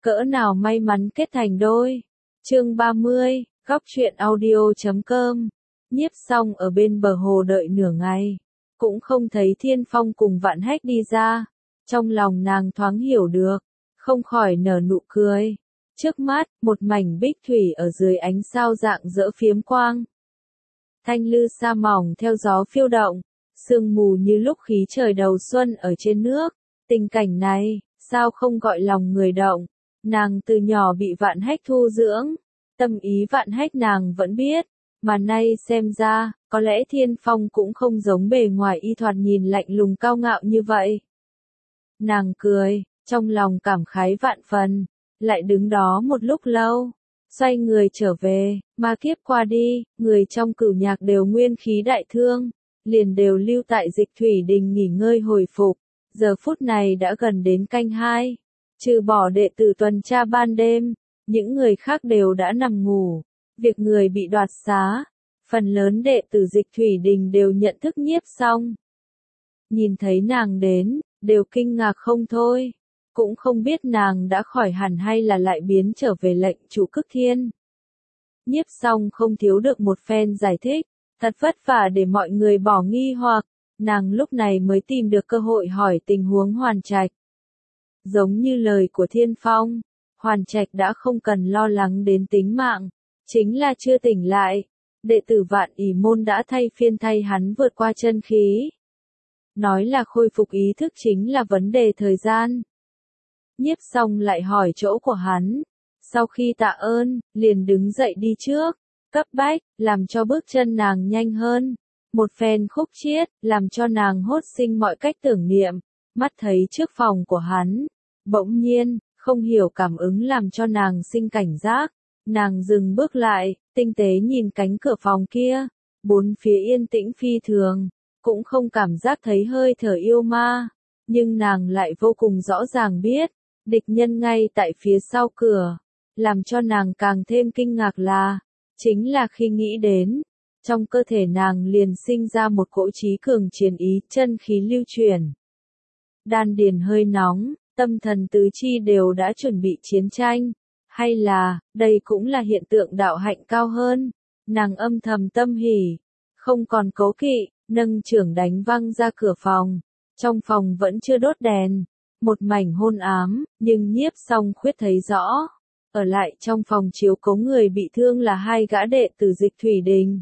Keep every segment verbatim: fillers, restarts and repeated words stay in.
cỡ nào may mắn kết thành đôi. Chương ba mươi, góc truyện audio chấm com. Nhiếp Song ở bên bờ hồ đợi nửa ngày, cũng không thấy Thiên Phong cùng Vạn Hách đi ra. Trong lòng nàng thoáng hiểu được, không khỏi nở nụ cười. Trước mắt, một mảnh bích thủy ở dưới ánh sao rạng rỡ phiếm quang. Thanh lư sa mỏng theo gió phiêu động, sương mù như lúc khí trời đầu xuân ở trên nước. Tình cảnh này, sao không gọi lòng người động. Nàng từ nhỏ bị Vạn Hách thu dưỡng, tâm ý Vạn Hách nàng vẫn biết, mà nay xem ra, có lẽ Thiên Phong cũng không giống bề ngoài y thoạt nhìn lạnh lùng cao ngạo như vậy. Nàng cười, trong lòng cảm khái vạn phần, lại đứng đó một lúc lâu, xoay người trở về, mà kiếp qua đi, người trong Cửu Nhạc đều nguyên khí đại thương, liền đều lưu tại Dịch Thủy Đình nghỉ ngơi hồi phục. Giờ phút này đã gần đến canh hai, trừ bỏ đệ tử tuần tra ban đêm, những người khác đều đã nằm ngủ. Việc người bị đoạt xá, phần lớn đệ tử Dịch Thủy Đình đều nhận thức Nhiếp Song. Nhìn thấy nàng đến, đều kinh ngạc không thôi, cũng không biết nàng đã khỏi hẳn hay là lại biến trở về lệnh chủ Cức Thiên. Nhiếp Song không thiếu được một phen giải thích, thật vất vả để mọi người bỏ nghi hoặc, nàng lúc này mới tìm được cơ hội hỏi tình huống Hoàn Trạch. Giống như lời của Thiên Phong, Hoàn Trạch đã không cần lo lắng đến tính mạng, chính là chưa tỉnh lại. Đệ tử Vạn Ỷ Môn đã thay phiên thay hắn vượt qua chân khí. Nói là khôi phục ý thức chính là vấn đề thời gian. Nhiếp Song lại hỏi chỗ của hắn. Sau khi tạ ơn, liền đứng dậy đi trước, cấp bách, làm cho bước chân nàng nhanh hơn. Một phen khúc chiết, làm cho nàng hốt sinh mọi cách tưởng niệm. Mắt thấy trước phòng của hắn, bỗng nhiên, không hiểu cảm ứng làm cho nàng sinh cảnh giác. Nàng dừng bước lại, tinh tế nhìn cánh cửa phòng kia, bốn phía yên tĩnh phi thường, cũng không cảm giác thấy hơi thở yêu ma, nhưng nàng lại vô cùng rõ ràng biết, địch nhân ngay tại phía sau cửa, làm cho nàng càng thêm kinh ngạc là, chính là khi nghĩ đến, trong cơ thể nàng liền sinh ra một cỗ trí cường chiến ý, chân khí lưu chuyển. Đan điền hơi nóng, tâm thần tứ chi đều đã chuẩn bị chiến tranh. Hay là, đây cũng là hiện tượng đạo hạnh cao hơn. Nàng âm thầm tâm hỉ, không còn cố kỵ, nâng chưởng đánh văng ra cửa phòng. Trong phòng vẫn chưa đốt đèn, một mảnh hôn ám, nhưng Nhiếp Song khuyết thấy rõ. Ở lại trong phòng chiếu cố người bị thương là hai gã đệ tử Dịch Thủy Đình.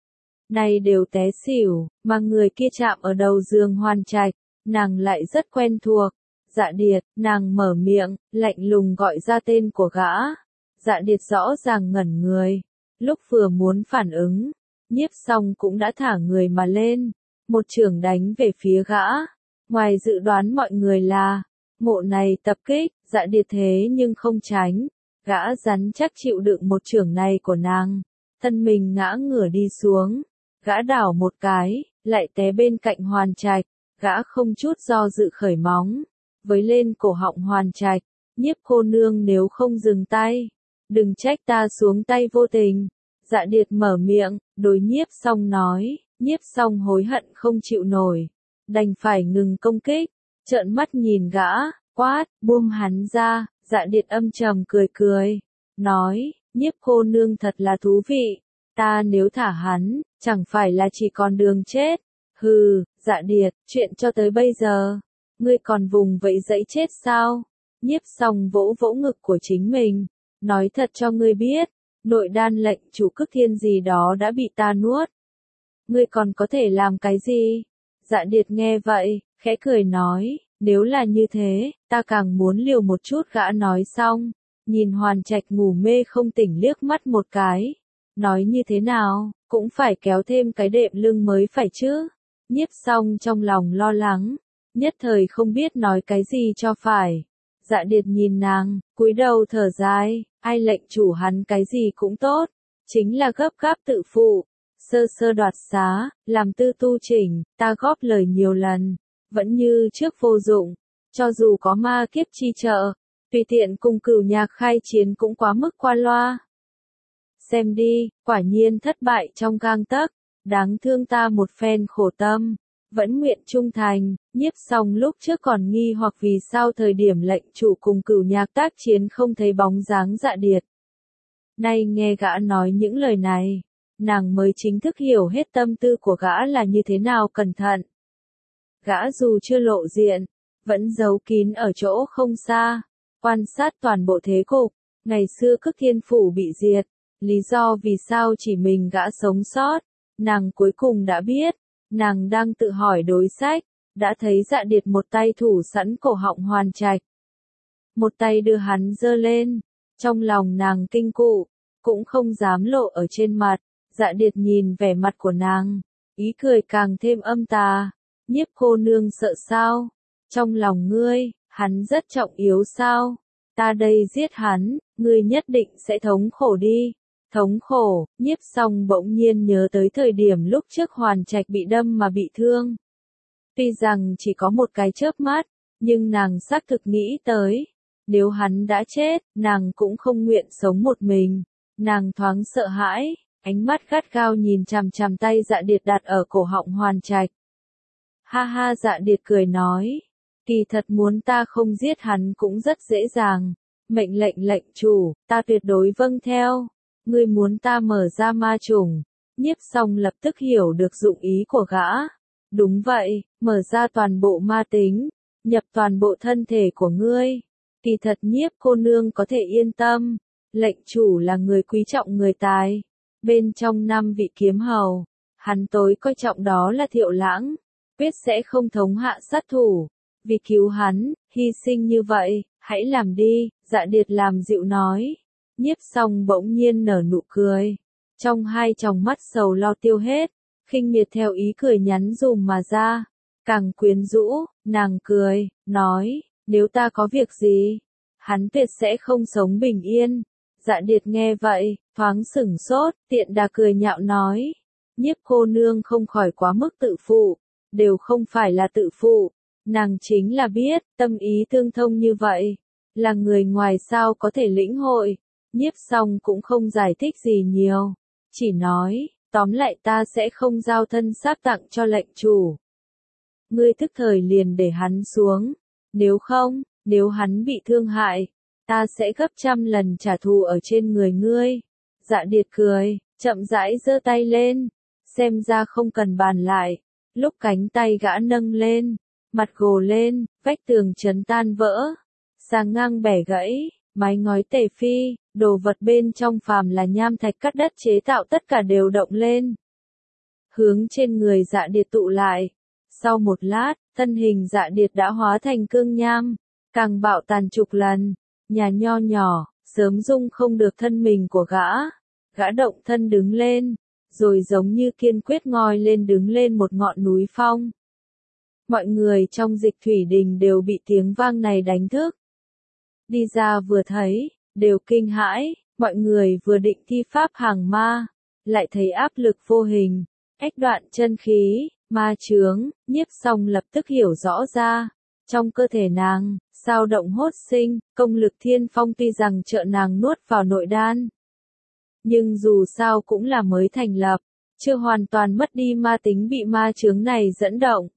Này đều té xỉu, mà người kia chạm ở đầu giường Hoàn Trạch, nàng lại rất quen thuộc. Dạ Điệt, nàng mở miệng, lạnh lùng gọi ra tên của gã. Dạ Điệt rõ ràng ngẩn người. Lúc vừa muốn phản ứng, Nhiếp Song cũng đã thả người mà lên. Một chưởng đánh về phía gã. Ngoài dự đoán mọi người là, ngộ này tập kích, Dạ Điệt thế nhưng không tránh. Gã rắn chắc chịu đựng một chưởng này của nàng. Thân mình ngã ngửa đi xuống. Gã đảo một cái, lại té bên cạnh Hoàn Trạch. Gã không chút do dự khởi móng. Với lên cổ họng Hoàn Trạch, Nhiếp cô nương nếu không dừng tay, đừng trách ta xuống tay vô tình. Dạ Điệt mở miệng, đối Nhiếp Song nói, Nhiếp Song hối hận không chịu nổi, đành phải ngừng công kích, trợn mắt nhìn gã, quát, buông hắn ra. Dạ Điệt âm trầm cười cười, nói, Nhiếp cô nương thật là thú vị, ta nếu thả hắn, chẳng phải là chỉ còn đường chết. Hừ, Dạ Điệt, chuyện cho tới bây giờ, ngươi còn vùng vẫy dẫy chết sao? Nhiếp Song vỗ vỗ ngực của chính mình, nói thật cho ngươi biết, nội đan lệnh chủ Cức Thiên gì đó đã bị ta nuốt. Ngươi còn có thể làm cái gì? Dạ Điệt nghe vậy, khẽ cười nói, nếu là như thế, ta càng muốn liều một chút. Gã nói xong, nhìn Hoàn Trạch ngủ mê không tỉnh liếc mắt một cái, nói như thế nào, cũng phải kéo thêm cái đệm lưng mới phải chứ. Nhiếp Song trong lòng lo lắng, nhất thời không biết nói cái gì cho phải. Dạ Điệt nhìn nàng, cúi đầu thở dài, ai lệnh chủ hắn cái gì cũng tốt, chính là gấp gáp tự phụ, sơ sơ đoạt xá, làm tư tu chỉnh, ta góp lời nhiều lần, vẫn như trước vô dụng, cho dù có ma kiếp chi trợ, tùy tiện cùng Cửu Nhạc khai chiến cũng quá mức qua loa. Xem đi, quả nhiên thất bại trong gang tấc, đáng thương ta một phen khổ tâm, vẫn nguyện trung thành. Nhiếp Song lúc trước còn nghi hoặc vì sao thời điểm lệnh chủ cùng Cửu Nhạc tác chiến không thấy bóng dáng Dạ Điệt. Nay nghe gã nói những lời này, nàng mới chính thức hiểu hết tâm tư của gã là như thế nào cẩn thận. Gã dù chưa lộ diện, vẫn giấu kín ở chỗ không xa, quan sát toàn bộ thế cục. Ngày xưa Cức Thiên Phủ bị diệt, lý do vì sao chỉ mình gã sống sót, nàng cuối cùng đã biết. Nàng đang tự hỏi đối sách, đã thấy Dạ Điệt một tay thủ sẵn cổ họng Hoàn Trạch, một tay đưa hắn giơ lên. Trong lòng nàng kinh cụ, cũng không dám lộ ở trên mặt. Dạ Điệt nhìn vẻ mặt của nàng, ý cười càng thêm âm tà. Nhiếp cô nương sợ sao? Trong lòng ngươi, hắn rất trọng yếu sao? Ta đây giết hắn, ngươi nhất định sẽ thống khổ đi. Thống khổ. Nhiếp Song bỗng nhiên nhớ tới thời điểm lúc trước Hoàn Trạch bị đâm mà bị thương. Tuy rằng chỉ có một cái chớp mắt, nhưng nàng xác thực nghĩ tới, nếu hắn đã chết, nàng cũng không nguyện sống một mình. Nàng thoáng sợ hãi, ánh mắt gắt gao nhìn chằm chằm tay Dạ Điệt đặt ở cổ họng Hoàn Trạch. Ha ha, Dạ Điệt cười nói, kỳ thật muốn ta không giết hắn cũng rất dễ dàng. Mệnh lệnh lệnh chủ, ta tuyệt đối vâng theo. Ngươi muốn ta mở ra ma chủng. Nhiếp Song lập tức hiểu được dụng ý của gã. Đúng vậy, mở ra toàn bộ ma tính, nhập toàn bộ thân thể của ngươi. Kỳ thật Nhiếp cô nương có thể yên tâm, lệnh chủ là người quý trọng người tài. Bên trong năm vị kiếm hầu, hắn tối coi trọng đó là Thiệu Lãng, quyết sẽ không thống hạ sát thủ. Vì cứu hắn, hy sinh như vậy, hãy làm đi. Dạ Điệt làm dịu nói. Nhiếp Song bỗng nhiên nở nụ cười, trong hai tròng mắt sầu lo tiêu hết, khinh miệt theo ý cười nhắn dùm mà ra, càng quyến rũ. Nàng cười, nói, nếu ta có việc gì, hắn tuyệt sẽ không sống bình yên. Dạ Điệt nghe vậy, thoáng sửng sốt, tiện đà cười nhạo nói, Nhiếp cô nương không khỏi quá mức tự phụ. Đều không phải là tự phụ, nàng chính là biết, tâm ý tương thông như vậy, là người ngoài sao có thể lĩnh hội. Nhiếp Song cũng không giải thích gì nhiều, chỉ nói, tóm lại ta sẽ không giao thân sáp tặng cho lệnh chủ. Ngươi tức thời liền để hắn xuống, nếu không, nếu hắn bị thương hại, ta sẽ gấp trăm lần trả thù ở trên người ngươi. Dạ Điệt cười, chậm rãi giơ tay lên, xem ra không cần bàn lại. Lúc cánh tay gã nâng lên, mặt gồ lên, vách tường chấn tan vỡ, sàng ngang bẻ gãy, mái ngói tề phi, đồ vật bên trong phàm là nham thạch cắt đất chế tạo tất cả đều động lên, hướng trên người Dạ Điệt tụ lại. Sau một lát, thân hình Dạ Điệt đã hóa thành cương nham, càng bạo tàn chục lần. Nhà nho nhỏ, sớm dung không được thân mình của gã. Gã động thân đứng lên, rồi giống như kiên quyết ngoi lên đứng lên một ngọn núi phong. Mọi người trong Dịch Thủy Đình đều bị tiếng vang này đánh thức. Đi ra vừa thấy, đều kinh hãi. Mọi người vừa định thi pháp hàng ma, lại thấy áp lực vô hình, ách đoạn chân khí, ma chướng. Nhiếp Song lập tức hiểu rõ ra, trong cơ thể nàng, sao động hốt sinh, công lực thiên phong tuy rằng trợ nàng nuốt vào nội đan, nhưng dù sao cũng là mới thành lập, chưa hoàn toàn mất đi ma tính bị ma chướng này dẫn động.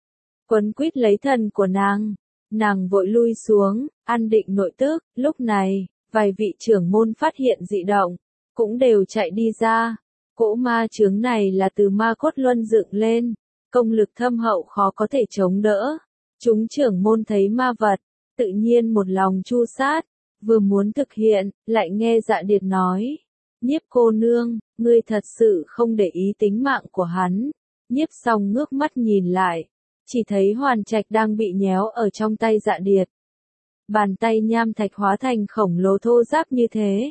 Quấn quýt lấy thần của nàng, nàng vội lui xuống, an định nội tức. Lúc này, vài vị trưởng môn phát hiện dị động, cũng đều chạy đi ra. Cỗ ma chướng này là từ ma cốt luân dựng lên, công lực thâm hậu khó có thể chống đỡ. Chúng trưởng môn thấy ma vật, tự nhiên một lòng chu sát, vừa muốn thực hiện, lại nghe Dạ Điệt nói, Nhiếp cô nương, ngươi thật sự không để ý tính mạng của hắn. Nhiếp Song ngước mắt nhìn lại, chỉ thấy Hoàn Trạch đang bị nhéo ở trong tay Dạ Điệt. Bàn tay nham thạch hóa thành khổng lồ thô ráp như thế.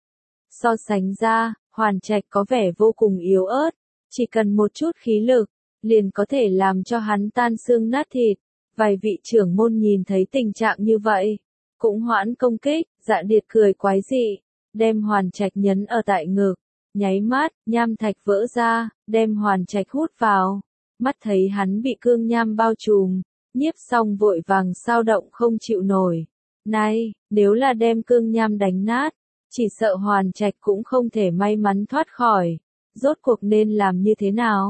So sánh ra, Hoàn Trạch có vẻ vô cùng yếu ớt, chỉ cần một chút khí lực, liền có thể làm cho hắn tan xương nát thịt. Vài vị trưởng môn nhìn thấy tình trạng như vậy, cũng hoãn công kích. Dạ Điệt cười quái dị, đem Hoàn Trạch nhấn ở tại ngực, nháy mắt, nham thạch vỡ ra, đem Hoàn Trạch hút vào. Mắt thấy hắn bị cương nham bao trùm, Nhiếp Song vội vàng sao động không chịu nổi. Này, nếu là đem cương nham đánh nát, chỉ sợ Hoàn Trạch cũng không thể may mắn thoát khỏi. Rốt cuộc nên làm như thế nào?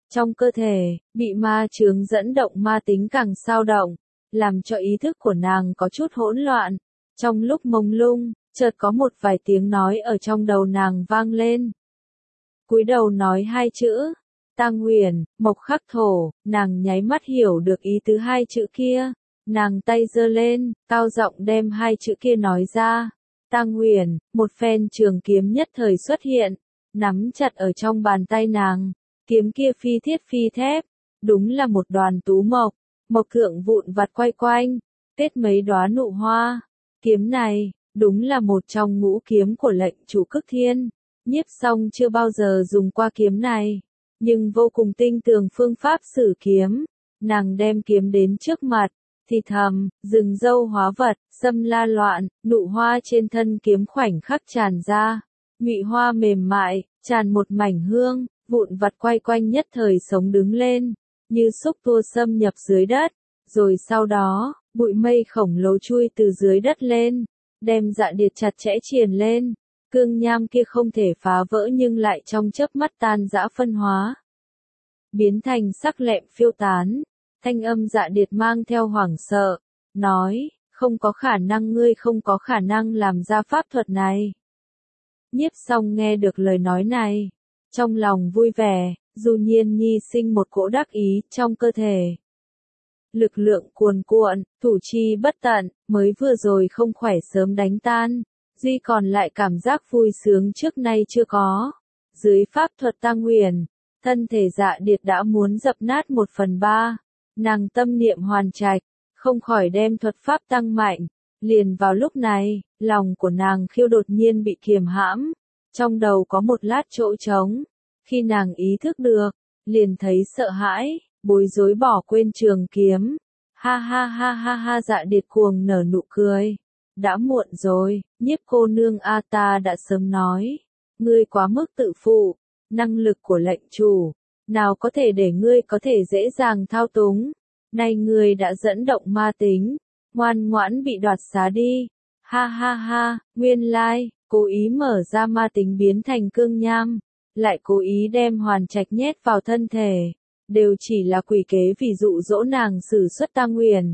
Trong cơ thể, bị ma chướng dẫn động ma tính càng xao động, làm cho ý thức của nàng có chút hỗn loạn. Trong lúc mông lung, chợt có một vài tiếng nói ở trong đầu nàng vang lên. Cúi đầu nói hai chữ, Tang Huyền, Mộc Khắc Thổ, nàng nháy mắt hiểu được ý tứ hai chữ kia. Nàng tay giơ lên, cao giọng đem hai chữ kia nói ra. Tang Huyền, một phen trường kiếm nhất thời xuất hiện, nắm chặt ở trong bàn tay nàng. Kiếm kia phi thiết phi thép, đúng là một đoàn tú mộc, mộc thượng vụn vặt quay quanh, kết mấy đóa nụ hoa. Kiếm này, đúng là một trong ngũ kiếm của lệnh chủ Cực Thiên. Nhiếp Song chưa bao giờ dùng qua kiếm này, nhưng vô cùng tinh tường phương pháp sử kiếm. Nàng đem kiếm đến trước mặt, thì thầm, rừng dâu hóa vật, sâm la loạn, nụ hoa trên thân kiếm khoảnh khắc tràn ra. Nhụy hoa mềm mại, tràn một mảnh hương, vụn vặt quay quanh nhất thời sống đứng lên, như xúc tua xâm nhập dưới đất. Rồi sau đó, bụi mây khổng lồ chui từ dưới đất lên, đem Dạ Điệt chặt chẽ triền lên. Cương nham kia không thể phá vỡ nhưng lại trong chớp mắt tan rã phân hóa, biến thành sắc lẹm phiêu tán. Thanh âm Dạ Điệt mang theo hoảng sợ, nói, không có khả năng, ngươi không có khả năng làm ra pháp thuật này. Nhiếp Song nghe được lời nói này, trong lòng vui vẻ, dù nhiên nhi sinh một cỗ đắc ý trong cơ thể. Lực lượng cuồn cuộn, thủ chi bất tận, mới vừa rồi không khỏe sớm đánh tan, duy còn lại cảm giác vui sướng trước nay chưa có. Dưới pháp thuật Tang Huyền, thân thể Dạ Điệt đã muốn dập nát một phần ba. Nàng tâm niệm hoàn trạch, không khỏi đem thuật pháp tăng mạnh. Liền vào lúc này, lòng của nàng khiêu đột nhiên bị kiềm hãm, trong đầu có một lát chỗ trống. Khi nàng ý thức được, liền thấy sợ hãi, bối rối bỏ quên trường kiếm. Ha ha ha ha ha, Dạ Điệt cuồng nở nụ cười. Đã muộn rồi, Nhiếp cô nương a, ta đã sớm nói, ngươi quá mức tự phụ, năng lực của lệnh chủ, nào có thể để ngươi có thể dễ dàng thao túng. Nay ngươi đã dẫn động ma tính, ngoan ngoãn bị đoạt xá đi. Ha ha ha, nguyên lai, cố ý mở ra ma tính biến thành cương nham, lại cố ý đem hoàn trạch nhét vào thân thể, đều chỉ là quỷ kế vì dụ dỗ nàng sử xuất Tang Huyền.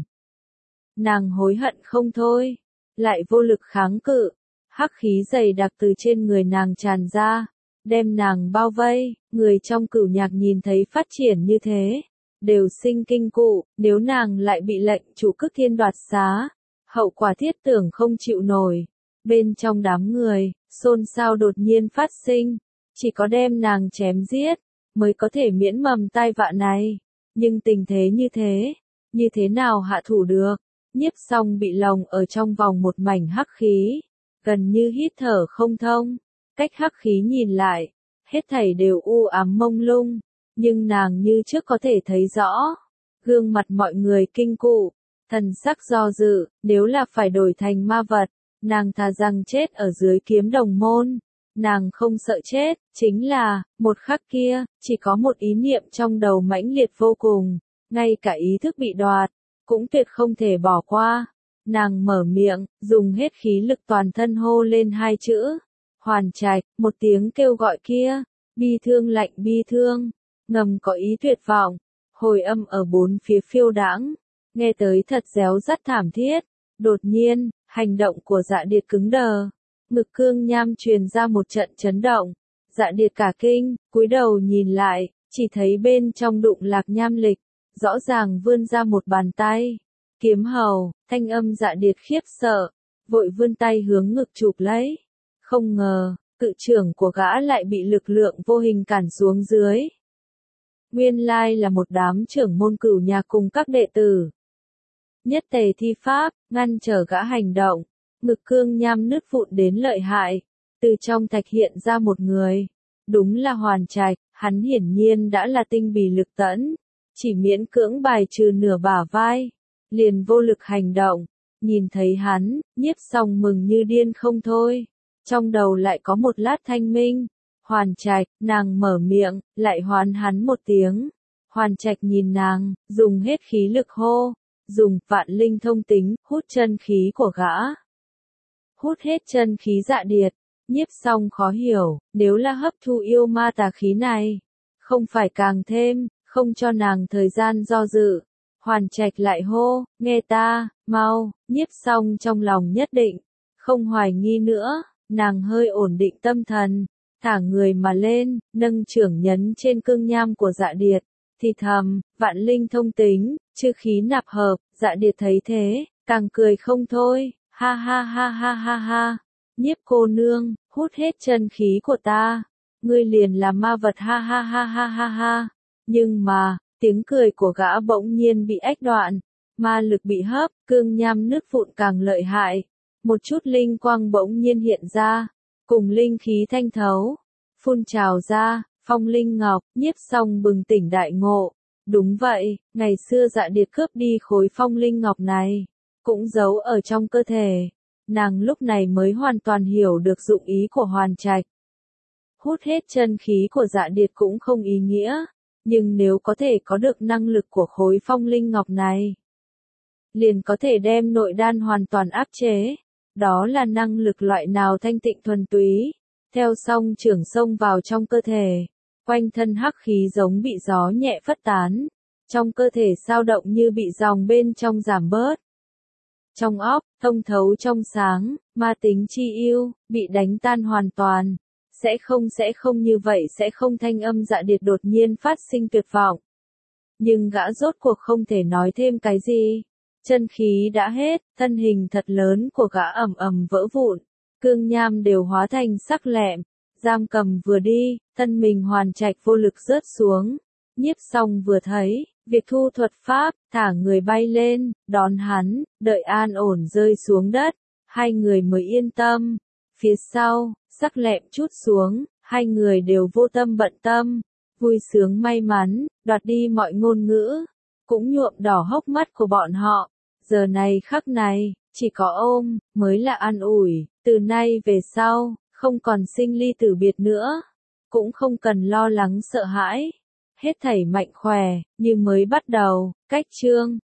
Nàng hối hận không thôi, lại vô lực kháng cự, hắc khí dày đặc từ trên người nàng tràn ra, đem nàng bao vây. Người trong Cửu Nhạc nhìn thấy phát triển như thế, đều sinh kinh cụ. Nếu nàng lại bị lệnh chủ Cực Thiên đoạt xá, hậu quả thiết tưởng không chịu nổi. Bên trong đám người, xôn xao đột nhiên phát sinh, chỉ có đem nàng chém giết, mới có thể miễn mầm tai vạ này. Nhưng tình thế như thế, như thế nào hạ thủ được? Nhiếp Song bị lồng ở trong vòng một mảnh hắc khí, gần như hít thở không thông. Cách hắc khí nhìn lại, hết thảy đều u ám mông lung, nhưng nàng như trước có thể thấy rõ. Gương mặt mọi người kinh cụ, thần sắc do dự, nếu là phải đổi thành ma vật, nàng thà rằng chết ở dưới kiếm đồng môn. Nàng không sợ chết, chính là, một khắc kia, chỉ có một ý niệm trong đầu mãnh liệt vô cùng, ngay cả ý thức bị đoạt, cũng tuyệt không thể bỏ qua. Nàng mở miệng, dùng hết khí lực toàn thân hô lên hai chữ, hoàn trạch. Một tiếng kêu gọi kia, bi thương lạnh bi thương, ngầm có ý tuyệt vọng, hồi âm ở bốn phía phiêu đãng, nghe tới thật réo rắt thảm thiết. Đột nhiên, hành động của Dạ Điệt cứng đờ, ngực cương nham truyền ra một trận chấn động. Dạ Điệt cả kinh, cúi đầu nhìn lại, chỉ thấy bên trong đụng lạc nham lịch, rõ ràng vươn ra một bàn tay. Kiếm hầu, thanh âm Dạ Điệt khiếp sợ, vội vươn tay hướng ngực chụp lấy. Không ngờ, cự trưởng của gã lại bị lực lượng vô hình cản xuống dưới. Nguyên lai là một đám trưởng môn Cửu Nhạc cùng các đệ tử. Nhất tề thi pháp, ngăn trở gã hành động. Ngực cương nham nứt vụn đến lợi hại. Từ trong thạch hiện ra một người. Đúng là Hoàn Trạch, hắn hiển nhiên đã là tinh bì lực tẫn. Chỉ miễn cưỡng bài trừ nửa bả vai, liền vô lực hành động. Nhìn thấy hắn, Nhiếp Song mừng như điên không thôi. Trong đầu lại có một lát thanh minh. Hoàn Trạch, nàng mở miệng, lại hoán hắn một tiếng. Hoàn Trạch nhìn nàng, dùng hết khí lực hô, dùng vạn linh thông tính, hút chân khí của gã. Hút hết chân khí Dạ Điệt. Nhiếp Song khó hiểu, nếu là hấp thu yêu ma tà khí này, Không phải càng thêm, không cho nàng thời gian do dự. Hoàn Trạch lại hô, nghe ta, mau, Nhiếp Song trong lòng nhất định, không hoài nghi nữa, nàng hơi ổn định tâm thần, thả người mà lên, nâng trưởng nhấn trên cương nham của Dạ Điệt, thì thầm, vạn linh thông tính, chư khí nạp hợp. Dạ Điệt thấy thế, càng cười không thôi, ha ha ha ha ha ha, Nhiếp cô nương, hút hết chân khí của ta, ngươi liền là ma vật, ha ha ha ha ha ha. Nhưng mà, tiếng cười của gã bỗng nhiên bị ách đoạn, ma lực bị hấp, cương nham nứt vụn càng lợi hại, một chút linh quang bỗng nhiên hiện ra, cùng linh khí thanh thấu, phun trào ra, phong linh ngọc. Nhiếp Song bừng tỉnh đại ngộ, đúng vậy, ngày xưa Dạ Điệt cướp đi khối phong linh ngọc này, cũng giấu ở trong cơ thể, nàng lúc này mới hoàn toàn hiểu được dụng ý của Hoàn Trạch. Hút hết chân khí của Dạ Điệt cũng không ý nghĩa, nhưng nếu có thể có được năng lực của khối phong linh ngọc này, liền có thể đem nội đan hoàn toàn áp chế. Đó là năng lực loại nào thanh tịnh thuần túy, theo song trưởng xông vào trong cơ thể, quanh thân hắc khí giống bị gió nhẹ phất tán, trong cơ thể sao động như bị dòng bên trong giảm bớt. Trong óc, thông thấu trong sáng, ma tính chi yêu, bị đánh tan hoàn toàn. Sẽ không sẽ không như vậy sẽ không. Thanh âm Dạ Điệt đột nhiên phát sinh tuyệt vọng. Nhưng gã rốt cuộc không thể nói thêm cái gì. Chân khí đã hết, thân hình thật lớn của gã ầm ầm vỡ vụn, cương nham đều hóa thành sắc lẹm, giam cầm vừa đi, thân mình Hoàn Trạch vô lực rớt xuống. Nhiếp Song vừa thấy, việc thu thuật pháp, thả người bay lên, đón hắn, đợi an ổn rơi xuống đất, hai người mới yên tâm. Phía sau, sắc lẹm chút xuống, hai người đều vô tâm bận tâm, vui sướng may mắn, đoạt đi mọi ngôn ngữ, cũng nhuộm đỏ hốc mắt của bọn họ. Giờ này khắc này, chỉ có ôm, mới là an ủi, từ nay về sau, không còn sinh ly tử biệt nữa, cũng không cần lo lắng sợ hãi, hết thảy mạnh khỏe, như mới bắt đầu. Cách chương